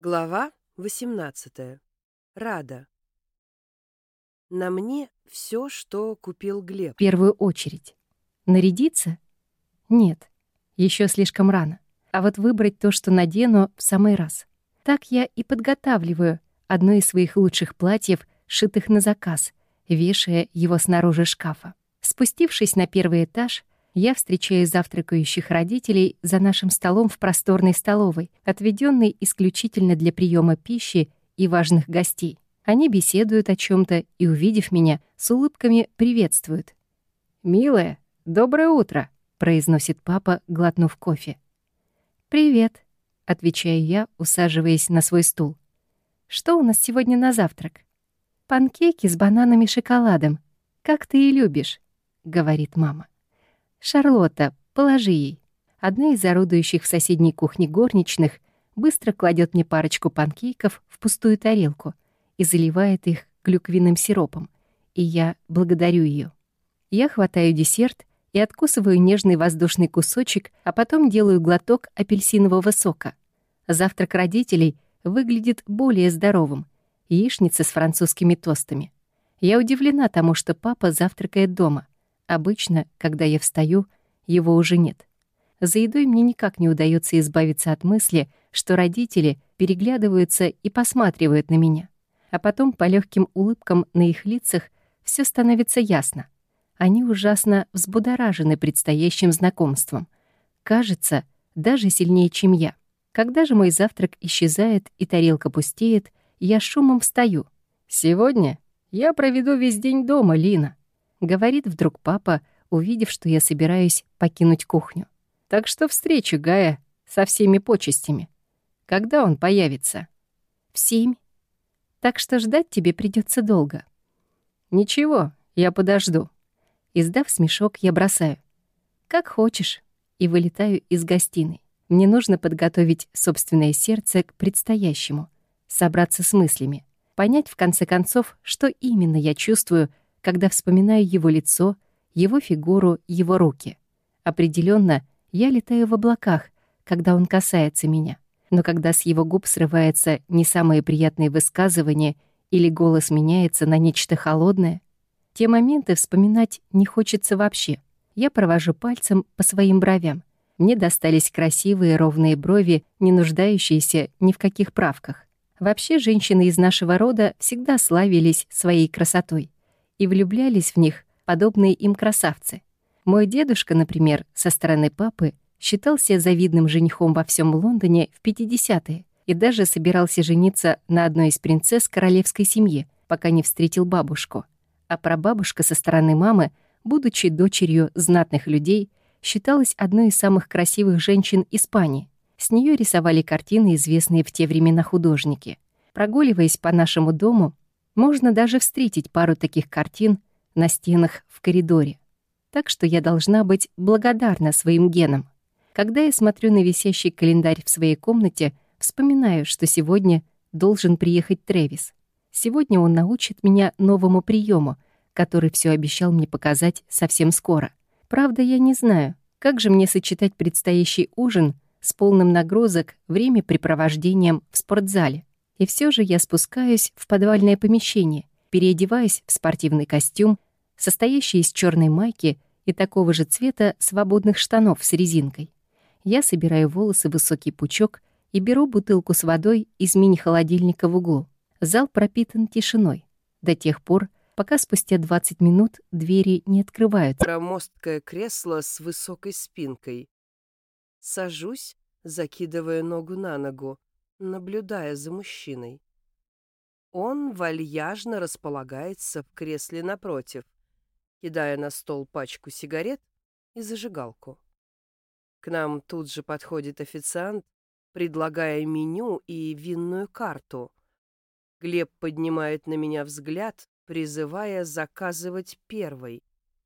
Глава 18. Рада. На мне все, что купил Глеб. В первую очередь. Нарядиться? Нет, еще слишком рано. А вот выбрать то, что надену, в самый раз. Так я и подготавливаю одно из своих лучших платьев, сшитых на заказ, вешая его снаружи шкафа. Спустившись на первый этаж, я встречаю завтракающих родителей за нашим столом в просторной столовой, отведенной исключительно для приема пищи и важных гостей. Они беседуют о чем-то и, увидев меня, с улыбками приветствуют. «Милая, доброе утро», — произносит папа, глотнув кофе. «Привет», — отвечаю я, усаживаясь на свой стул. «Что у нас сегодня на завтрак?» «Панкейки с бананом и шоколадом, как ты и любишь», — говорит мама. «Шарлотта, положи ей». Одна из орудующих в соседней кухне горничных быстро кладет мне парочку панкейков в пустую тарелку и заливает их клюквенным сиропом, и я благодарю ее. Я хватаю десерт и откусываю нежный воздушный кусочек, а потом делаю глоток апельсинового сока. Завтрак родителей выглядит более здоровым. Яичница с французскими тостами. Я удивлена тому, что папа завтракает дома. Обычно, когда я встаю, его уже нет. За едой мне никак не удается избавиться от мысли, что родители переглядываются и посматривают на меня. А потом по легким улыбкам на их лицах все становится ясно. Они ужасно взбудоражены предстоящим знакомством. Кажется, даже сильнее, чем я. Когда же мой завтрак исчезает и тарелка пустеет, я шумом встаю. «Сегодня я проведу весь день дома, Лина», — говорит вдруг папа, увидев, что я собираюсь покинуть кухню. «Так что встречу Гая со всеми почестями. Когда он появится?» «В 7. Так что ждать тебе придется долго». «Ничего, я подожду». Издав смешок, я бросаю. «Как хочешь», и вылетаю из гостиной. Мне нужно подготовить собственное сердце к предстоящему, собраться с мыслями, понять, в конце концов, что именно я чувствую, когда вспоминаю его лицо, его фигуру, его руки. Определенно, я летаю в облаках, когда он касается меня. Но когда с его губ срывается не самое приятное высказывание или голос меняется на нечто холодное, те моменты вспоминать не хочется вообще. Я провожу пальцем по своим бровям. Мне достались красивые ровные брови, не нуждающиеся ни в каких правках. Вообще, женщины из нашего рода всегда славились своей красотой и влюблялись в них подобные им красавцы. Мой дедушка, например, со стороны папы, считался завидным женихом во всем Лондоне в 50-е и даже собирался жениться на одной из принцесс королевской семьи, пока не встретил бабушку. А прабабушка со стороны мамы, будучи дочерью знатных людей, считалась одной из самых красивых женщин Испании. С нее рисовали картины, известные в те времена художники. Прогуливаясь по нашему дому, можно даже встретить пару таких картин на стенах в коридоре. Так что я должна быть благодарна своим генам. Когда я смотрю на висящий календарь в своей комнате, вспоминаю, что сегодня должен приехать Трэвис. Сегодня он научит меня новому приему, который все обещал мне показать совсем скоро. Правда, я не знаю, как же мне сочетать предстоящий ужин с полным нагрузок времяпрепровождением в спортзале. И все же я спускаюсь в подвальное помещение, переодеваюсь в спортивный костюм, состоящий из черной майки и такого же цвета свободных штанов с резинкой. Я собираю волосы в высокий пучок и беру бутылку с водой из мини-холодильника в углу. Зал пропитан тишиной до тех пор, пока спустя 20 минут двери не открываются. Громоздкое кресло с высокой спинкой. Сажусь, закидывая ногу на ногу, наблюдая за мужчиной. Он вальяжно располагается в кресле напротив, кидая на стол пачку сигарет и зажигалку. К нам тут же подходит официант, предлагая меню и винную карту. Глеб поднимает на меня взгляд, призывая заказывать первой.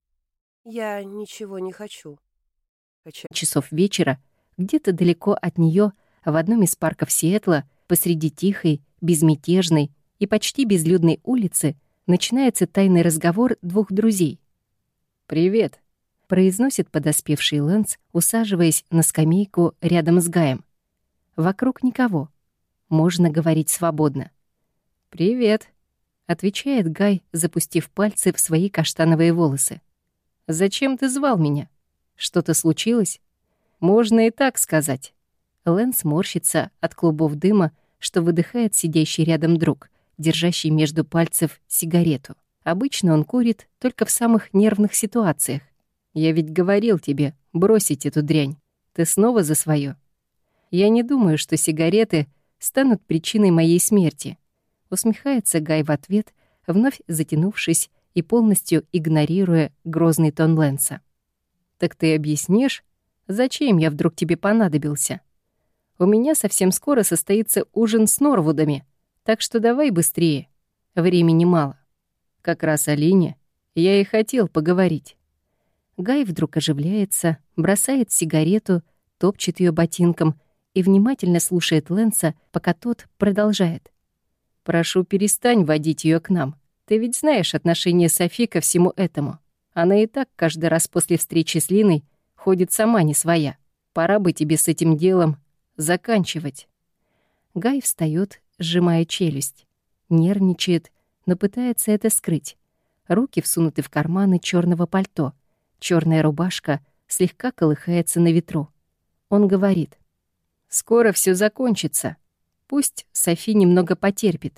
Я ничего не хочу. Часов вечера, где-то далеко от нее, в одном из парков Сиэтла, посреди тихой, безмятежной и почти безлюдной улицы, начинается тайный разговор двух друзей. «Привет», — произносит подоспевший Лэнс, усаживаясь на скамейку рядом с Гаем. Вокруг никого. можно говорить свободно. «Привет», — отвечает Гай, запустив пальцы в свои каштановые волосы. «Зачем ты звал меня? Что-то случилось?» «Можно и так сказать». Лэнс морщится от клубов дыма, что выдыхает сидящий рядом друг, держащий между пальцев сигарету. Обычно он курит только в самых нервных ситуациях. «Я ведь говорил тебе бросить эту дрянь. Ты снова за своё?» «Я не думаю, что сигареты станут причиной моей смерти», — усмехается Гай в ответ, вновь затянувшись и полностью игнорируя грозный тон Лэнса. «Так ты объяснишь, зачем я вдруг тебе понадобился? У меня совсем скоро состоится ужин с Норвудами, так что давай быстрее. Времени мало. Как раз о Лине я и хотел поговорить». Гай вдруг оживляется, бросает сигарету, топчет ее ботинком и внимательно слушает Лэнса, пока тот продолжает. «Прошу, перестань водить ее к нам. Ты ведь знаешь отношение Софи ко всему этому. Она и так каждый раз после встречи с Линой ходит сама не своя. Пора бы тебе с этим делом заканчивать». Гай встаёт, сжимая челюсть. Нервничает, но пытается это скрыть. Руки всунуты в карманы чёрного пальто. Чёрная рубашка слегка колыхается на ветру. Он говорит: «Скоро всё закончится. Пусть Софи немного потерпит».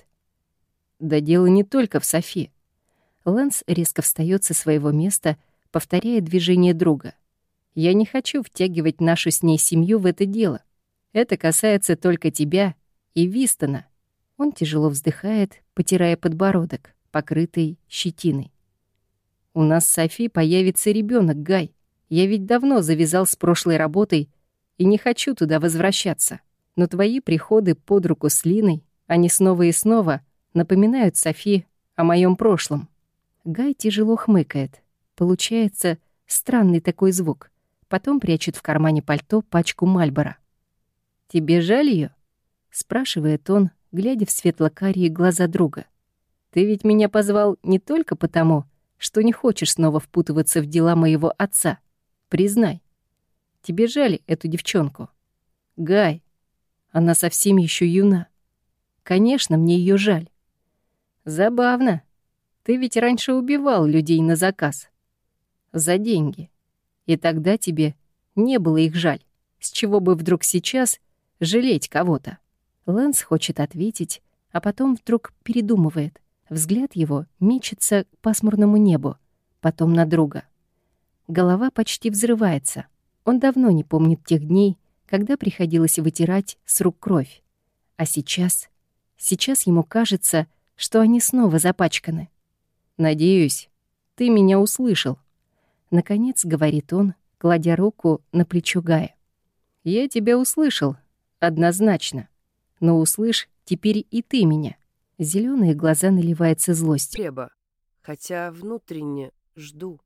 Да дело не только в Софи. Лэнс резко встаёт со своего места, повторяя движение друга. «Я не хочу втягивать нашу с ней семью в это дело. Это касается только тебя и Вистона». Он тяжело вздыхает, потирая подбородок, покрытый щетиной. «У нас с Софи появится ребенок, Гай. Я ведь давно завязал с прошлой работой и не хочу туда возвращаться. Но твои приходы под руку с Линой, они снова и снова напоминают Софи о моем прошлом». Гай тяжело хмыкает. Получается странный такой звук. Потом прячет в кармане пальто пачку Мальборо. «Тебе жаль ее? Спрашивает он, глядя в светло-карие глаза друга. «Ты ведь меня позвал не только потому, что не хочешь снова впутываться в дела моего отца. Признай, тебе жаль эту девчонку?» «Гай, она совсем еще юна. Конечно, мне ее жаль». «Забавно. Ты ведь раньше убивал людей на заказ. За деньги. И тогда тебе не было их жаль. С чего бы вдруг сейчас жалеть кого-то?» Лэнс хочет ответить, а потом вдруг передумывает. Взгляд его мечется к пасмурному небу, потом на друга. Голова почти взрывается. Он давно не помнит тех дней, когда приходилось вытирать с рук кровь. А сейчас ему кажется, что они снова запачканы. «Надеюсь, ты меня услышал», — наконец говорит он, кладя руку на плечо Гая. «Я тебя услышал, однозначно. Но услышь теперь и ты меня». Зелёные глаза наливаются злостью. Хлеба, хотя внутренне жду.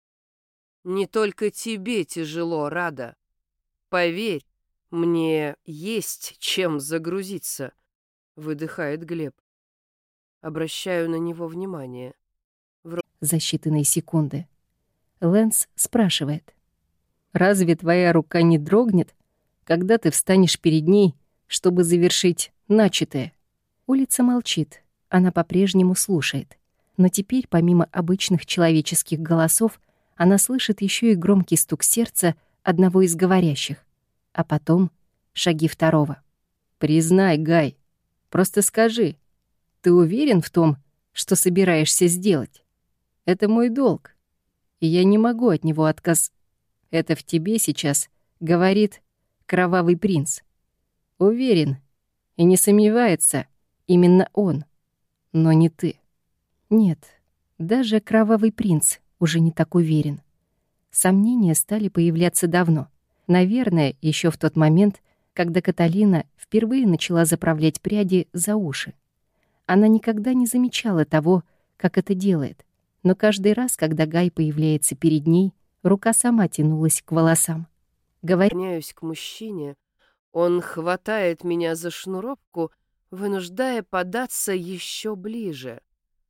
Не только тебе тяжело, Рада. Поверь, мне есть чем загрузиться, выдыхает Глеб. Обращаю на него внимание. За считанные секунды. Лэнс спрашивает: «Разве твоя рука не дрогнет, когда ты встанешь перед ней, чтобы завершить начатое?» Улица молчит, она по-прежнему слушает. Но теперь, помимо обычных человеческих голосов, она слышит еще и громкий стук сердца одного из говорящих, а потом шаги второго. «Признай, Гай, просто скажи, ты уверен в том, что собираешься сделать? Это мой долг, и я не могу от него Это в тебе сейчас говорит кровавый принц. Уверен и не сомневается именно он, но не ты». Нет, даже кровавый принц уже не так уверен. Сомнения стали появляться давно. Наверное, еще в тот момент, когда Каталина впервые начала заправлять пряди за уши. Она никогда не замечала того, как это делает, но каждый раз, когда Гай появляется перед ней, рука сама тянулась к волосам. Гоняюсь к мужчине, он хватает меня за шнуровку, вынуждая податься еще ближе.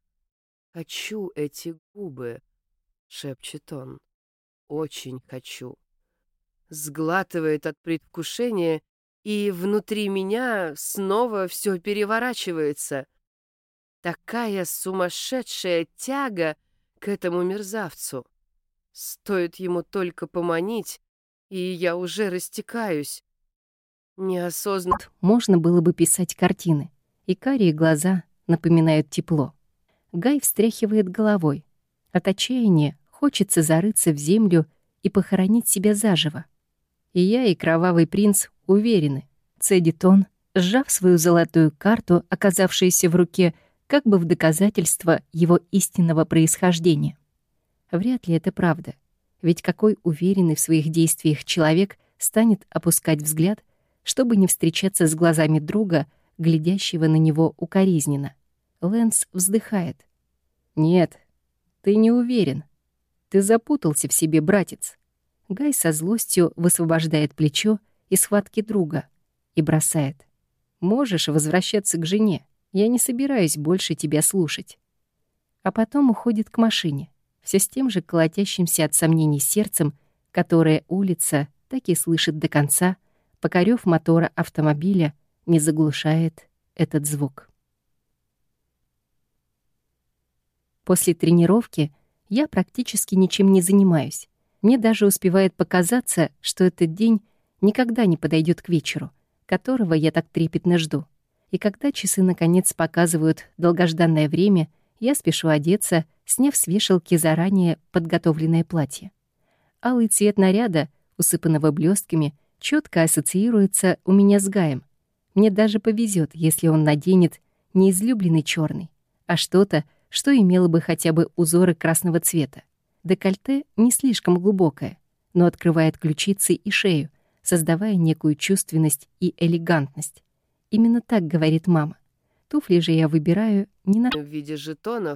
«Хочу эти губы», — шепчет он. «Очень хочу». Сглатывает от предвкушения и внутри меня снова все переворачивается. Такая сумасшедшая тяга к этому мерзавцу. Стоит ему только поманить, и я уже растекаюсь. Неосознанно. Можно было бы писать картины, и карие глаза напоминают тепло. Гай встряхивает головой. От отчаяния хочется зарыться в землю и похоронить себя заживо. И я, и кровавый принц уверены, цедит он, сжав свою золотую карту, оказавшуюся в руке, как бы в доказательство его истинного происхождения. Вряд ли это правда, ведь какой уверенный в своих действиях человек станет опускать взгляд, чтобы не встречаться с глазами друга, глядящего на него укоризненно. Лэнс вздыхает. «Нет, ты не уверен. Ты запутался в себе, братец». Гай со злостью высвобождает плечо из схватки друга и бросает. «Можешь возвращаться к жене. Я не собираюсь больше тебя слушать». А потом уходит к машине, все с тем же колотящимся от сомнений сердцем, которое улица так и слышит до конца, пока рёв мотора автомобиля не заглушает этот звук. После тренировки я практически ничем не занимаюсь. Мне даже успевает показаться, что этот день никогда не подойдет к вечеру, которого я так трепетно жду. И когда часы наконец показывают долгожданное время, я спешу одеться, сняв с вешалки заранее подготовленное платье. Алый цвет наряда, усыпанного блестками, четко ассоциируется у меня с Гаем. Мне даже повезет, если он наденет не излюбленный черный, а что-то, что имело бы хотя бы узоры красного цвета. Декольте не слишком глубокое, но открывает ключицы и шею, создавая некую чувственность и элегантность. Именно так говорит мама. Туфли же я выбираю не на... В виде жетонов,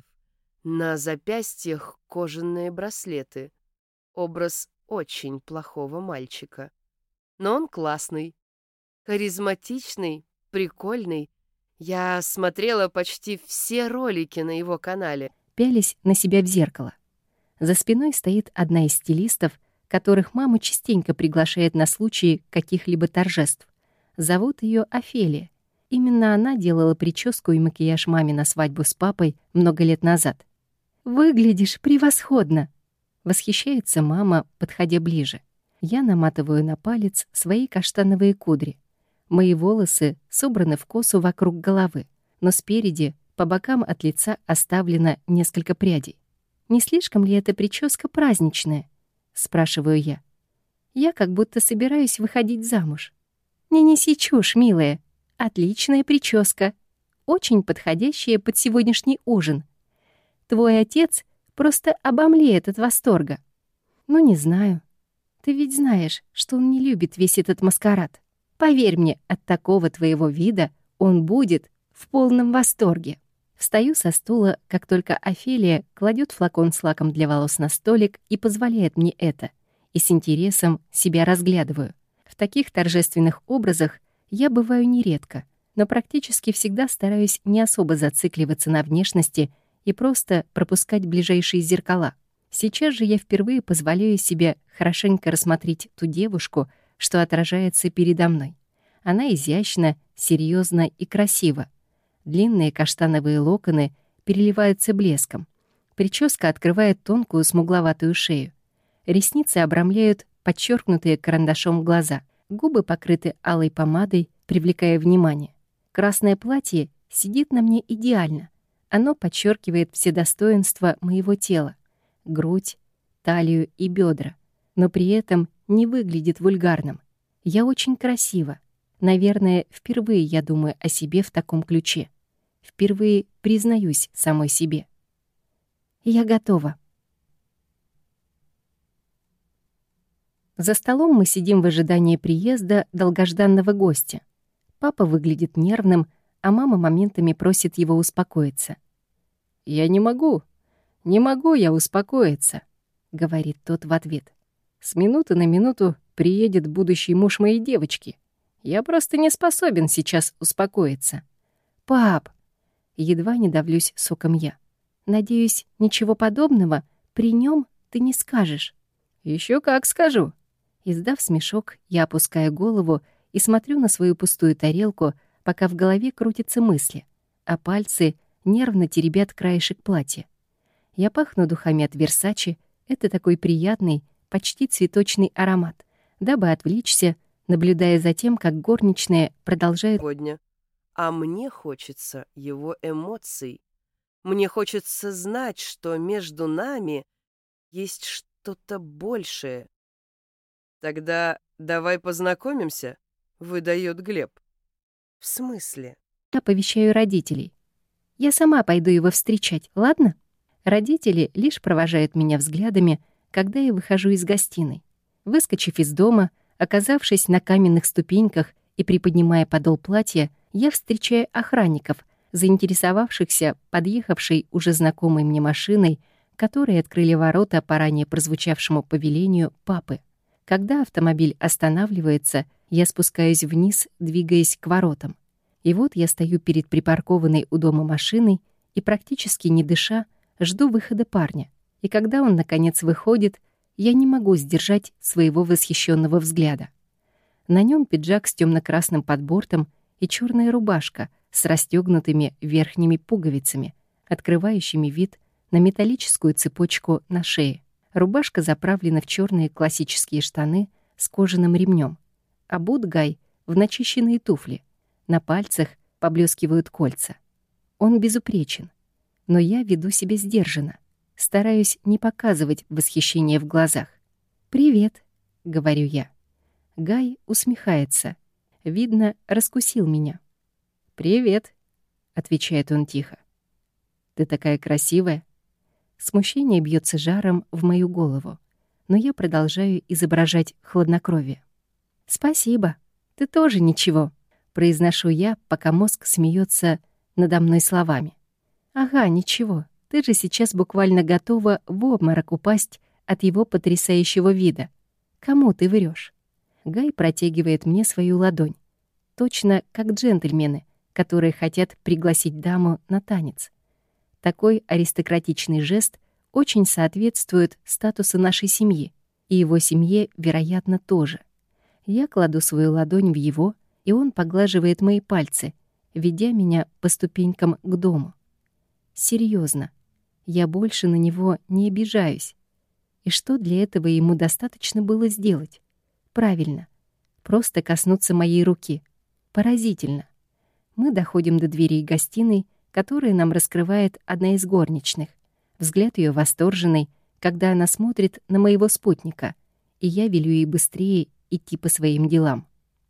на запястьях кожаные браслеты. Образ очень плохого мальчика. Но он классный, харизматичный, прикольный. Я смотрела почти все ролики на его канале. Пялись на себя в зеркало. За спиной стоит одна из стилистов, которых мама частенько приглашает на случаи каких-либо торжеств. Зовут ее Офелия. Именно она делала прическу и макияж маме на свадьбу с папой много лет назад. «Выглядишь превосходно!» — восхищается мама, подходя ближе. Я наматываю на палец свои каштановые кудри. Мои волосы собраны в косу вокруг головы, но спереди, по бокам от лица оставлено несколько прядей. «Не слишком ли эта прическа праздничная?» — спрашиваю я. «Я как будто собираюсь выходить замуж». «Не неси чушь, милая. Отличная прическа. Очень подходящая под сегодняшний ужин. Твой отец просто обомлеет от восторга». «Ну, не знаю. Ты ведь знаешь, что он не любит весь этот маскарад. Поверь мне, от такого твоего вида он будет в полном восторге». Встаю со стула, как только Офелия кладет флакон с лаком для волос на столик и позволяет мне это, и с интересом себя разглядываю. В таких торжественных образах я бываю нередко, но практически всегда стараюсь не особо зацикливаться на внешности и просто пропускать ближайшие зеркала. Сейчас же я впервые позволяю себе хорошенько рассмотреть ту девушку, что отражается передо мной. Она изящна, серьезна и красива. Длинные каштановые локоны переливаются блеском. Прическа открывает тонкую смугловатую шею. Ресницы обрамляют подчеркнутые карандашом глаза. Губы покрыты алой помадой, привлекая внимание. Красное платье сидит на мне идеально. Оно подчеркивает все достоинства моего тела. Грудь, талию и бедра. Но при этом не выглядит вульгарным. Я очень красива. Наверное, впервые я думаю о себе в таком ключе. Впервые признаюсь самой себе. Я готова. За столом мы сидим в ожидании приезда долгожданного гостя. Папа выглядит нервным, а мама моментами просит его успокоиться. «Я не могу я успокоиться», — говорит тот в ответ. «С минуты на минуту приедет будущий муж моей девочки. Я просто не способен сейчас успокоиться». «Пап!» Едва не давлюсь соком я. «Надеюсь, ничего подобного при нем ты не скажешь». Еще как скажу». Издав смешок, я опускаю голову и смотрю на свою пустую тарелку, пока в голове крутятся мысли, а пальцы нервно теребят краешек платья. Я пахну духами от Versace, это такой приятный, почти цветочный аромат, дабы отвлечься, наблюдая за тем, как горничная продолжает... Сегодня. А мне хочется его эмоций. Мне хочется знать, что между нами есть что-то большее. Тогда давай познакомимся, выдает Глеб. В смысле? Я оповещаю родителей. Я сама пойду его встречать, ладно? Родители лишь провожают меня взглядами, когда я выхожу из гостиной. Выскочив из дома, оказавшись на каменных ступеньках и приподнимая подол платья, я встречаю охранников, заинтересовавшихся подъехавшей уже знакомой мне машиной, которые открыли ворота по ранее прозвучавшему повелению папы. Когда автомобиль останавливается, я спускаюсь вниз, двигаясь к воротам. И вот я стою перед припаркованной у дома машиной и, практически не дыша, жду выхода парня. И когда он, наконец, выходит, я не могу сдержать своего восхищенного взгляда. На нем пиджак с темно-красным подбортом и черная рубашка с расстегнутыми верхними пуговицами, открывающими вид на металлическую цепочку на шее. Рубашка заправлена в черные классические штаны с кожаным ремнем, а обут Гай в начищенные туфли. На пальцах поблескивают кольца. Он безупречен, но я веду себя сдержанно, стараюсь не показывать восхищения в глазах. «Привет», — говорю я. Гай усмехается. Видно, раскусил меня. «Привет», — отвечает он тихо. «Ты такая красивая». Смущение бьется жаром в мою голову, но я продолжаю изображать хладнокровие. «Спасибо, ты тоже ничего», — произношу я, пока мозг смеется надо мной словами. «Ага, ничего, ты же сейчас буквально готова в обморок упасть от его потрясающего вида. Кому ты врешь? Гай протягивает мне свою ладонь, точно как джентльмены, которые хотят пригласить даму на танец. Такой аристократичный жест очень соответствует статусу нашей семьи, и его семье, вероятно, тоже. Я кладу свою ладонь в его, и он поглаживает мои пальцы, ведя меня по ступенькам к дому. Серьезно, я больше на него не обижаюсь. И что для этого ему достаточно было сделать? Правильно, просто коснуться моей руки. Поразительно. Мы доходим до дверей гостиной, которые нам раскрывает одна из горничных. Взгляд ее восторженный, когда она смотрит на моего спутника, и я велю ей быстрее идти по своим делам.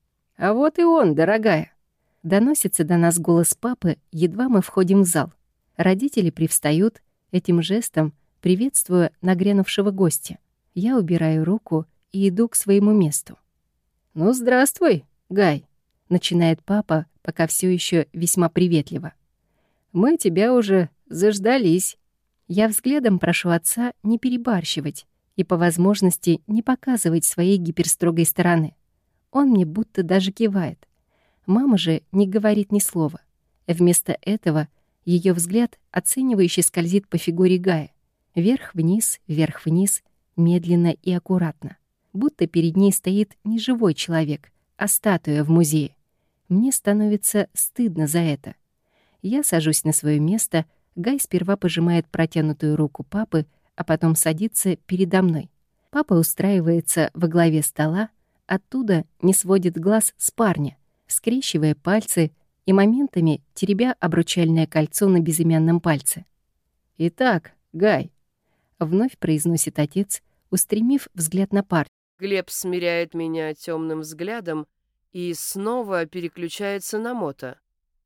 «А вот и он, дорогая!» Доносится до нас голос папы, едва мы входим в зал. Родители привстают, этим жестом приветствуя нагрянувшего гостя. Я убираю руку и иду к своему месту. «Ну, здравствуй, Гай!» — начинает папа, пока все еще весьма приветливо. «Мы тебя уже заждались». Я взглядом прошу отца не перебарщивать и по возможности не показывать своей гиперстрогой стороны. Он мне будто даже кивает. Мама же не говорит ни слова. Вместо этого ее взгляд оценивающе скользит по фигуре Гая. Вверх-вниз, медленно и аккуратно. Будто перед ней стоит не живой человек, а статуя в музее. Мне становится стыдно за это. Я сажусь на свое место, Гай сперва пожимает протянутую руку папы, а потом садится передо мной. Папа устраивается во главе стола, оттуда не сводит глаз с парня, скрещивая пальцы и моментами теребя обручальное кольцо на безымянном пальце. «Итак, Гай», — вновь произносит отец, устремив взгляд на парня. Глеб смиряет меня темным взглядом и снова переключается на Мото.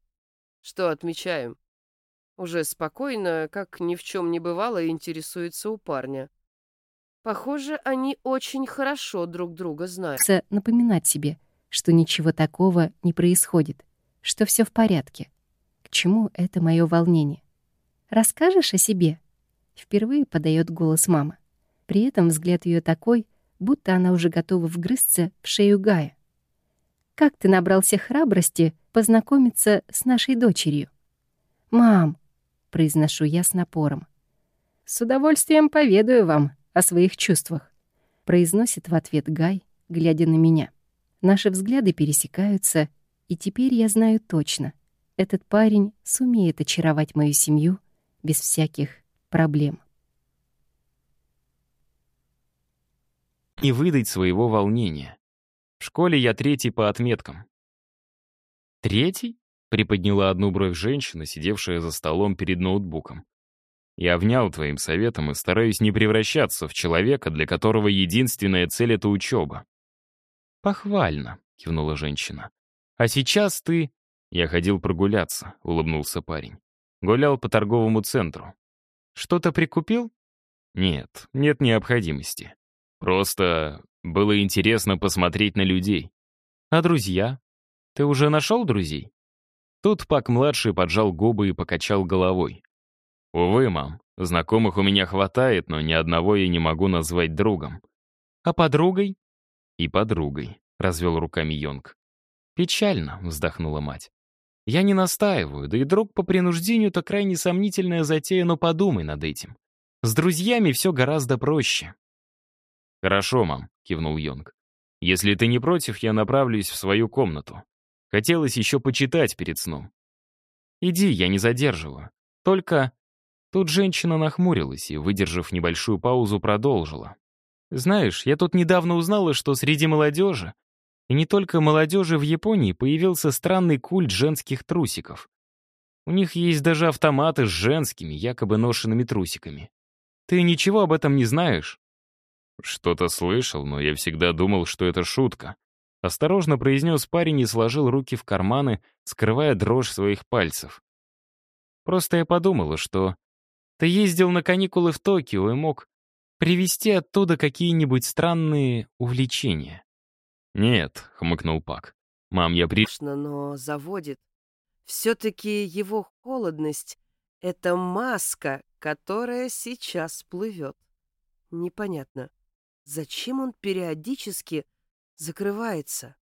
Что отмечаем? Уже спокойно, как ни в чем не бывало, интересуется у парня. Похоже, они очень хорошо друг друга знают. Напоминать себе, что ничего такого не происходит, что все в порядке. К чему это мое волнение? «Расскажешь о себе?» Впервые подает голос мама. При этом взгляд ее такой, будто она уже готова вгрызться в шею Гая. «Как ты набрался храбрости познакомиться с нашей дочерью?» «Мам», — произношу я с напором. «С удовольствием поведаю вам о своих чувствах», — произносит в ответ Гай, глядя на меня. Наши взгляды пересекаются, и теперь я знаю точно, этот парень сумеет очаровать мою семью без всяких проблем. Не выдать своего волнения. В школе я 3-й по отметкам. 3-й? Приподняла одну бровь женщина, сидевшая за столом перед ноутбуком. Я внял твоим советом и стараюсь не превращаться в человека, для которого единственная цель — это учеба. Похвально, кивнула женщина. А сейчас ты... Я ходил прогуляться, улыбнулся парень. Гулял по торговому центру. Что-то прикупил? Нет, нет необходимости. Просто было интересно посмотреть на людей. А друзья? Ты уже нашел друзей? Тут Пак-младший поджал губы и покачал головой. Увы, мам, знакомых у меня хватает, но ни одного я не могу назвать другом. А подругой? И подругой, развел руками Йонг. Печально, вздохнула мать. Я не настаиваю, да и друг по принуждению — это крайне сомнительная затея, но подумай над этим. С друзьями все гораздо проще. «Хорошо, мам», — кивнул Йонг. «Если ты не против, я направлюсь в свою комнату. Хотелось еще почитать перед сном». «Иди, я не задерживаю. Только...» Тут женщина нахмурилась и, выдержав небольшую паузу, продолжила. «Знаешь, я тут недавно узнала, что среди молодежи, и не только молодежи в Японии, появился странный культ женских трусиков. У них есть даже автоматы с женскими, якобы ношенными трусиками. Ты ничего об этом не знаешь?» «Что-то слышал, но я всегда думал, что это шутка», — осторожно произнес парень и сложил руки в карманы, скрывая дрожь своих пальцев. «Просто я подумала, что ты ездил на каникулы в Токио и мог привезти оттуда какие-нибудь странные увлечения». «Нет», — хмыкнул Пак. «Мам, я при...» Конечно, но заводит. Все-таки его холодность — это маска, которая сейчас плывет. Непонятно, зачем он периодически закрывается?